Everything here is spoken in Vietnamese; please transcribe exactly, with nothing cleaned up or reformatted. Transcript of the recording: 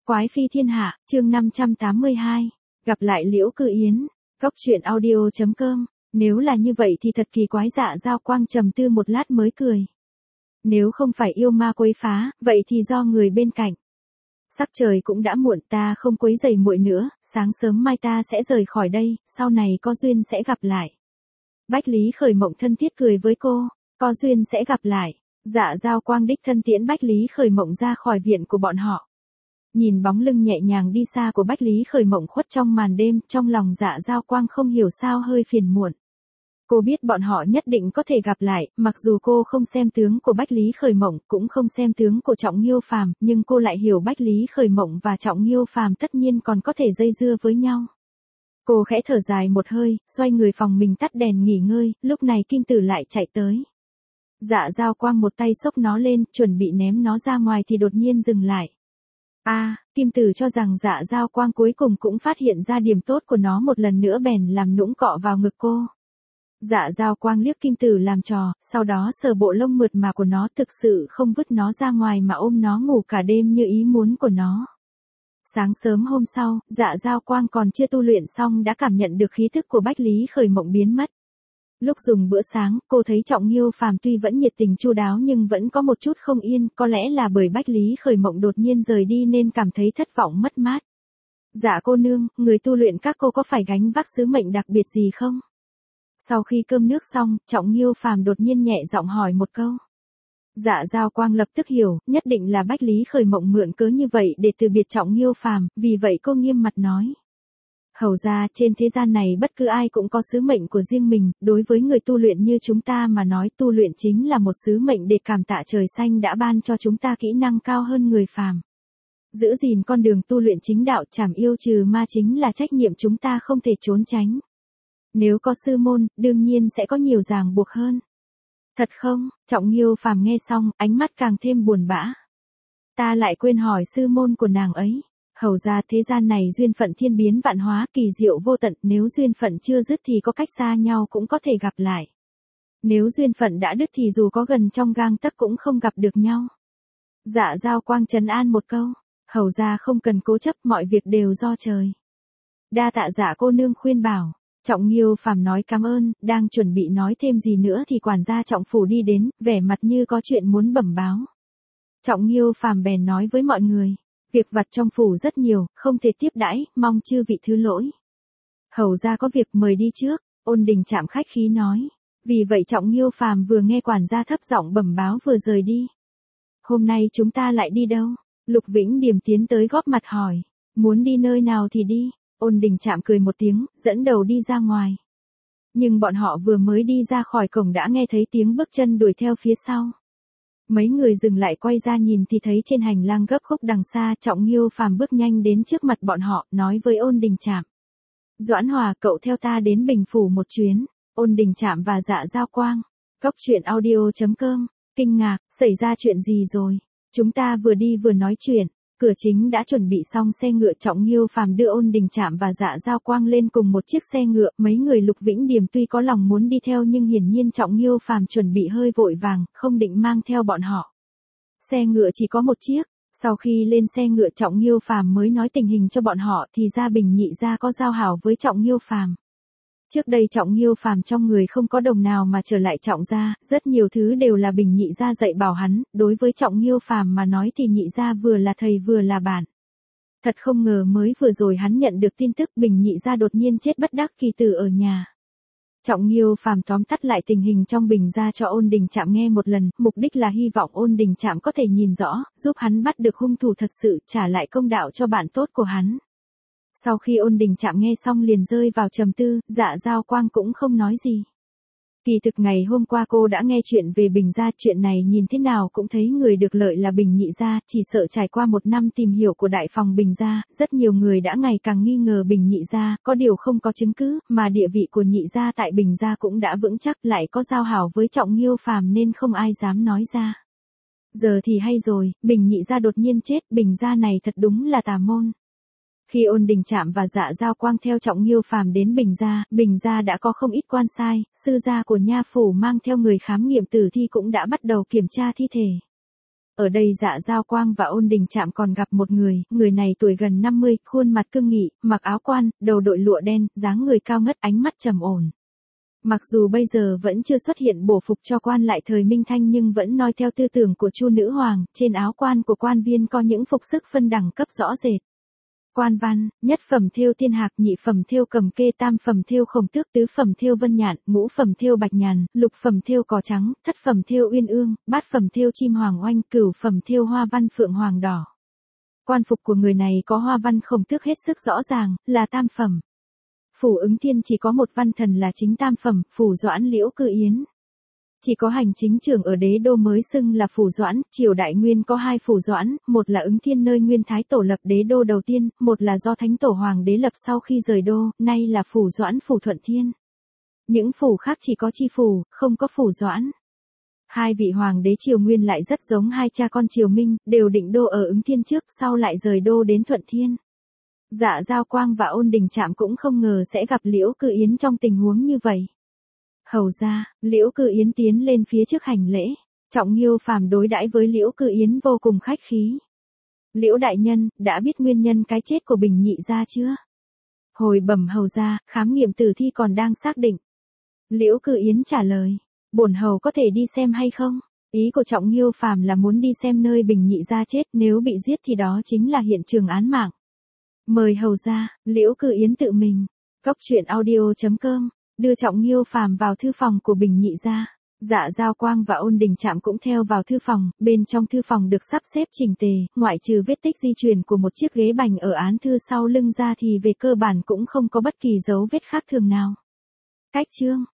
Quái phi thiên hạ, chương năm trăm tám mươi hai. Gặp lại Liễu Cự Yến. Cốc truyện audio chấm com. Nếu là như vậy thì thật kỳ quái. Dạ Dao Quang trầm tư một lát mới cười. Nếu không phải yêu ma quấy phá, vậy thì do người bên cạnh. Sắc trời cũng đã muộn, ta không quấy rầy muội nữa, sáng sớm mai ta sẽ rời khỏi đây, sau này có duyên sẽ gặp lại. Bách Lý Khởi Mộng thân thiết cười với cô, có duyên sẽ gặp lại. Dạ Dao Quang đích thân tiễn Bách Lý Khởi Mộng ra khỏi viện của bọn họ. Nhìn bóng lưng nhẹ nhàng đi xa của Bách Lý Khởi Mộng khuất trong màn đêm, trong lòng Dạ Dao Quang không hiểu sao hơi phiền muộn. Cô biết bọn họ nhất định có thể gặp lại, mặc dù cô không xem tướng của Bách Lý Khởi Mộng, cũng không xem tướng của Trọng Nghiêu Phàm, nhưng cô lại hiểu Bách Lý Khởi Mộng và Trọng Nghiêu Phàm tất nhiên còn có thể dây dưa với nhau. Cô khẽ thở dài một hơi, xoay người phòng mình tắt đèn nghỉ ngơi, lúc này Kim Tử lại chạy tới. Dạ Dao Quang một tay xốc nó lên, chuẩn bị ném nó ra ngoài thì đột nhiên dừng lại. A, à, Kim Tử cho rằng Dạ Dao Quang cuối cùng cũng phát hiện ra điểm tốt của nó một lần nữa bèn làm nũng cọ vào ngực cô. Dạ Dao Quang liếc Kim Tử làm trò, sau đó sờ bộ lông mượt mà của nó, thực sự không vứt nó ra ngoài mà ôm nó ngủ cả đêm như ý muốn của nó. Sáng sớm hôm sau, Dạ Dao Quang còn chưa tu luyện xong đã cảm nhận được khí thức của Bách Lý Khởi Mộng biến mất. Lúc dùng bữa sáng, cô thấy Trọng Nghiêu Phàm tuy vẫn nhiệt tình chu đáo nhưng vẫn có một chút không yên, có lẽ là bởi Bách Lý Khởi Mộng đột nhiên rời đi nên cảm thấy thất vọng mất mát. Dạ cô nương, người tu luyện các cô có phải gánh vác sứ mệnh đặc biệt gì không? Sau khi cơm nước xong, Trọng Nghiêu Phàm đột nhiên nhẹ giọng hỏi một câu. Dạ Dao Quang lập tức hiểu, nhất định là Bách Lý Khởi Mộng mượn cớ như vậy để từ biệt Trọng Nghiêu Phàm, vì vậy cô nghiêm mặt nói. Hầu ra trên thế gian này bất cứ ai cũng có sứ mệnh của riêng mình, đối với người tu luyện như chúng ta mà nói tu luyện chính là một sứ mệnh để cảm tạ trời xanh đã ban cho chúng ta kỹ năng cao hơn người phàm. Giữ gìn con đường tu luyện chính đạo trảm yêu trừ ma chính là trách nhiệm chúng ta không thể trốn tránh. Nếu có sư môn, đương nhiên sẽ có nhiều ràng buộc hơn. Thật không? Trọng Nghiêu Phàm nghe xong, ánh mắt càng thêm buồn bã. Ta lại quên hỏi sư môn của nàng ấy. Hầu ra thế gian này duyên phận thiên biến vạn hóa kỳ diệu vô tận, nếu duyên phận chưa dứt thì có cách xa nhau cũng có thể gặp lại. Nếu duyên phận đã đứt thì dù có gần trong gang tấc cũng không gặp được nhau. Dạ Dao Quang trấn an một câu, hầu ra không cần cố chấp, mọi việc đều do trời. Đa tạ Dạ cô nương khuyên bảo. Trọng Nghiêu Phàm nói cảm ơn, đang chuẩn bị nói thêm gì nữa thì quản gia Trọng phủ đi đến, vẻ mặt như có chuyện muốn bẩm báo. Trọng Nghiêu Phàm bèn nói với mọi người. Việc vặt trong phủ rất nhiều, không thể tiếp đãi, mong chư vị thứ lỗi. Hầu ra có việc mời đi trước, Ôn Đình Trạm khách khí nói. Vì vậy Trọng Nghiêu Phàm vừa nghe quản gia thấp giọng bẩm báo vừa rời đi. Hôm nay chúng ta lại đi đâu? Lục Vĩnh Điềm tiến tới góp mặt hỏi. Muốn đi nơi nào thì đi. Ôn Đình Trạm cười một tiếng, dẫn đầu đi ra ngoài. Nhưng bọn họ vừa mới đi ra khỏi cổng đã nghe thấy tiếng bước chân đuổi theo phía sau. Mấy người dừng lại quay ra nhìn thì thấy trên hành lang gấp khúc đằng xa Trọng Nghiêu Phàm bước nhanh đến trước mặt bọn họ, nói với Ôn Đình Trạm. Doãn Hòa, cậu theo ta đến Bình Phủ một chuyến. Ôn Đình Trạm và Dạ Dao Quang. Cốc truyện audio chấm com. Kinh ngạc, xảy ra chuyện gì rồi? Chúng ta vừa đi vừa nói chuyện. Cửa chính đã chuẩn bị xong xe ngựa, Trọng Nghiêu Phàm đưa Ôn Đình Trạm và Dạ Dao Quang lên cùng một chiếc xe ngựa, mấy người Lục Vĩnh Điềm tuy có lòng muốn đi theo nhưng hiển nhiên Trọng Nghiêu Phàm chuẩn bị hơi vội vàng, không định mang theo bọn họ. Xe ngựa chỉ có một chiếc, sau khi lên xe ngựa Trọng Nghiêu Phàm mới nói tình hình cho bọn họ thì ra Bình Nhị gia có giao hảo với Trọng Nghiêu Phàm. Trước đây Trọng Nghiêu Phàm trong người không có đồng nào mà trở lại Trọng gia, rất nhiều thứ đều là Bình Nhị gia dạy bảo hắn, đối với Trọng Nghiêu Phàm mà nói thì Nhị gia vừa là thầy vừa là bạn. Thật không ngờ mới vừa rồi hắn nhận được tin tức Bình Nhị gia đột nhiên chết bất đắc kỳ tử ở nhà. Trọng Nghiêu Phàm tóm tắt lại tình hình trong Bình gia cho Ôn Đình Trạm nghe một lần, mục đích là hy vọng Ôn Đình Trạm có thể nhìn rõ, giúp hắn bắt được hung thủ thật sự, trả lại công đạo cho bạn tốt của hắn. Sau khi Ôn Đình Trạm nghe xong liền rơi vào trầm tư, Dạ Dao Quang cũng không nói gì. Kỳ thực ngày hôm qua cô đã nghe chuyện về Bình gia, chuyện này nhìn thế nào cũng thấy người được lợi là Bình Nhị gia, chỉ sợ trải qua một năm tìm hiểu của đại phòng Bình gia, rất nhiều người đã ngày càng nghi ngờ Bình Nhị gia, có điều không có chứng cứ, mà địa vị của Nhị gia tại Bình gia cũng đã vững chắc, lại có giao hảo với Trọng Nghiêu Phàm nên không ai dám nói ra. Giờ thì hay rồi, Bình Nhị gia đột nhiên chết, Bình gia này thật đúng là tà môn. Khi Ôn Đình Trạm và Dạ Dao Quang theo Trọng Nghiêu Phàm đến Bình gia, Bình gia đã có không ít quan sai, sư gia của nha phủ mang theo người khám nghiệm tử thi cũng đã bắt đầu kiểm tra thi thể. Ở đây Dạ Giao Quang và Ôn Đình Trạm còn gặp một người, người này tuổi gần năm mươi, khuôn mặt cương nghị, mặc áo quan, đầu đội lụa đen, dáng người cao ngất, ánh mắt trầm ổn. Mặc dù bây giờ vẫn chưa xuất hiện bổ phục cho quan lại thời Minh Thanh nhưng vẫn noi theo tư tưởng của Chu nữ hoàng, trên áo quan của quan viên có những phục sức phân đẳng cấp rõ rệt. Quan văn, nhất phẩm thêu thiên hạc, nhị phẩm thêu cầm kê, tam phẩm thêu khổng tước, tứ phẩm thêu vân nhạn, ngũ phẩm thêu bạch nhàn, lục phẩm thêu cỏ trắng, thất phẩm thêu uyên ương, bát phẩm thêu chim hoàng oanh, cửu phẩm thêu hoa văn phượng hoàng đỏ. Quan phục của người này có hoa văn khổng tước hết sức rõ ràng, là tam phẩm. Phủ Ứng Thiên chỉ có một văn thần là chính tam phẩm, phủ Doãn Liễu Cư Yến. Chỉ có hành chính trưởng ở đế đô mới xưng là phủ Doãn, triều Đại Nguyên có hai phủ Doãn, một là Ứng Thiên nơi Nguyên Thái Tổ lập đế đô đầu tiên, một là do Thánh Tổ Hoàng đế lập sau khi rời đô, nay là phủ Doãn phủ Thuận Thiên. Những phủ khác chỉ có chi phủ, không có phủ Doãn. Hai vị hoàng đế triều Nguyên lại rất giống hai cha con triều Minh, đều định đô ở Ứng Thiên trước, sau lại rời đô đến Thuận Thiên. Dạ Giao Quang và Ôn Đình Trạm cũng không ngờ sẽ gặp Liễu Cư Yến trong tình huống như vậy. Hầu ra, Liễu Cư Yến tiến lên phía trước hành lễ. Trọng Nghiêu Phàm đối đãi với Liễu Cư Yến vô cùng khách khí. Liễu đại nhân, đã biết nguyên nhân cái chết của Bình Nhị gia chưa? Hồi bẩm hầu ra, khám nghiệm tử thi còn đang xác định. Liễu Cư Yến trả lời, bổn hầu có thể đi xem hay không? Ý của Trọng Nghiêu Phàm là muốn đi xem nơi Bình Nhị gia chết, nếu bị giết thì đó chính là hiện trường án mạng. Mời hầu ra, Liễu Cư Yến tự mình. Cốc truyện audio chấm com đưa Trọng Nghiêu Phàm vào thư phòng của Bình Nhị gia. Dạ Giao Quang và Ôn Đình Trạm cũng theo vào thư phòng, bên trong thư phòng được sắp xếp chỉnh tề, ngoại trừ vết tích di chuyển của một chiếc ghế bành ở án thư sau lưng ra thì về cơ bản cũng không có bất kỳ dấu vết khác thường nào. Cách chương